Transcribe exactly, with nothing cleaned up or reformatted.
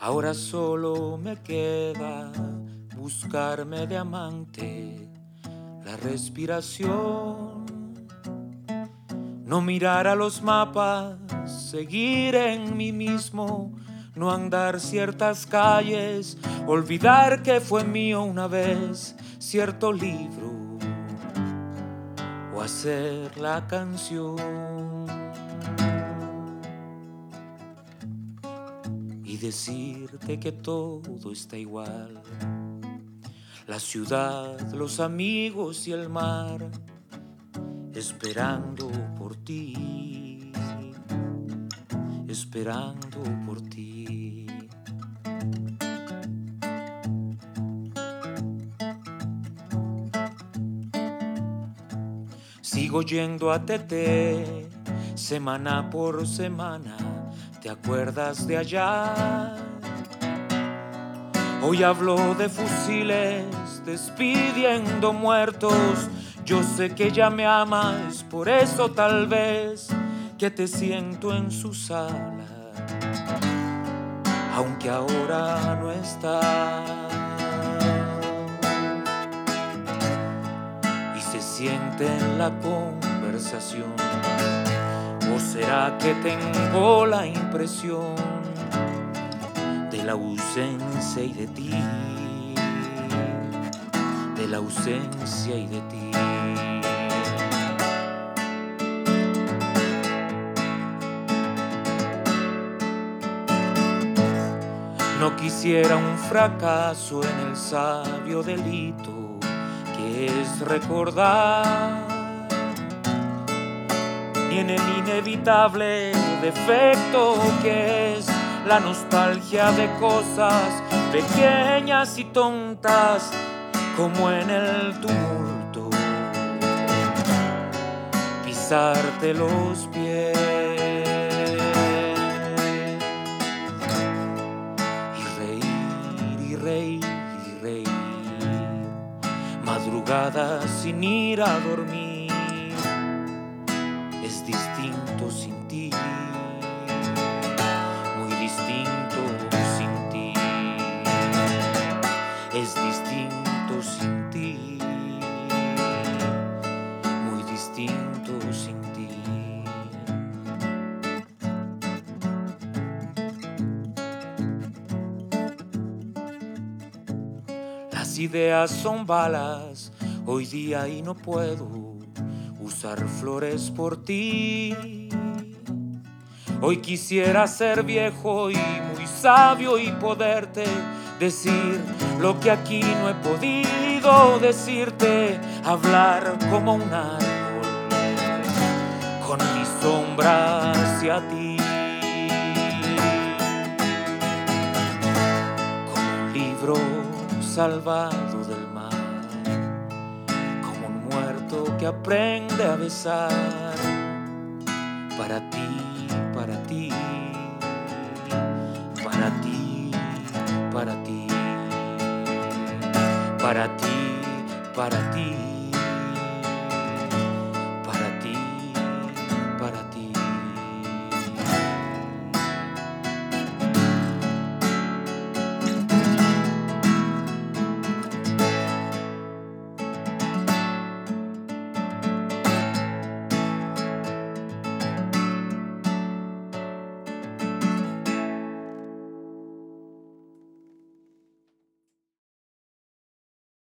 Ahora solo me queda buscarme de amante la respiración, no mirar a los mapas, seguir en mí mismo, no andar ciertas calles, olvidar que fue mío una vez cierto libro o hacer la canción y decirte que todo está igual. La ciudad, los amigos y el mar, esperando por ti, esperando por ti. Sigo yendo a Tete, semana por semana, ¿te acuerdas de allá? Hoy hablo de fusiles, despidiendo muertos. Yo sé que ya me amas, por eso tal vez que te siento en su sala, aunque ahora no está. Y se siente en la conversación, ¿o será que tengo la impresión de la ausencia y de ti, de la ausencia y de ti? No quisiera un fracaso en el sabio delito que es recordar, ni en el inevitable defecto que es la nostalgia de cosas pequeñas y tontas, como en el tumulto pisarte los pies y reír y reír y reír, madrugadas sin ir a dormir. Es distinto sin ti, muy distinto sin ti. Es distinto sin ti, muy distinto sin ti. Las ideas son balas hoy día y no puedo usar flores por ti. Hoy quisiera ser viejo y muy sabio y poderte decir lo que aquí no he podido decirte, hablar como un árbol con mi sombra hacia ti, como un libro salvado del mar, como un muerto que aprende a besar, para ti, para ti, para ti, para ti, para ti, para ti.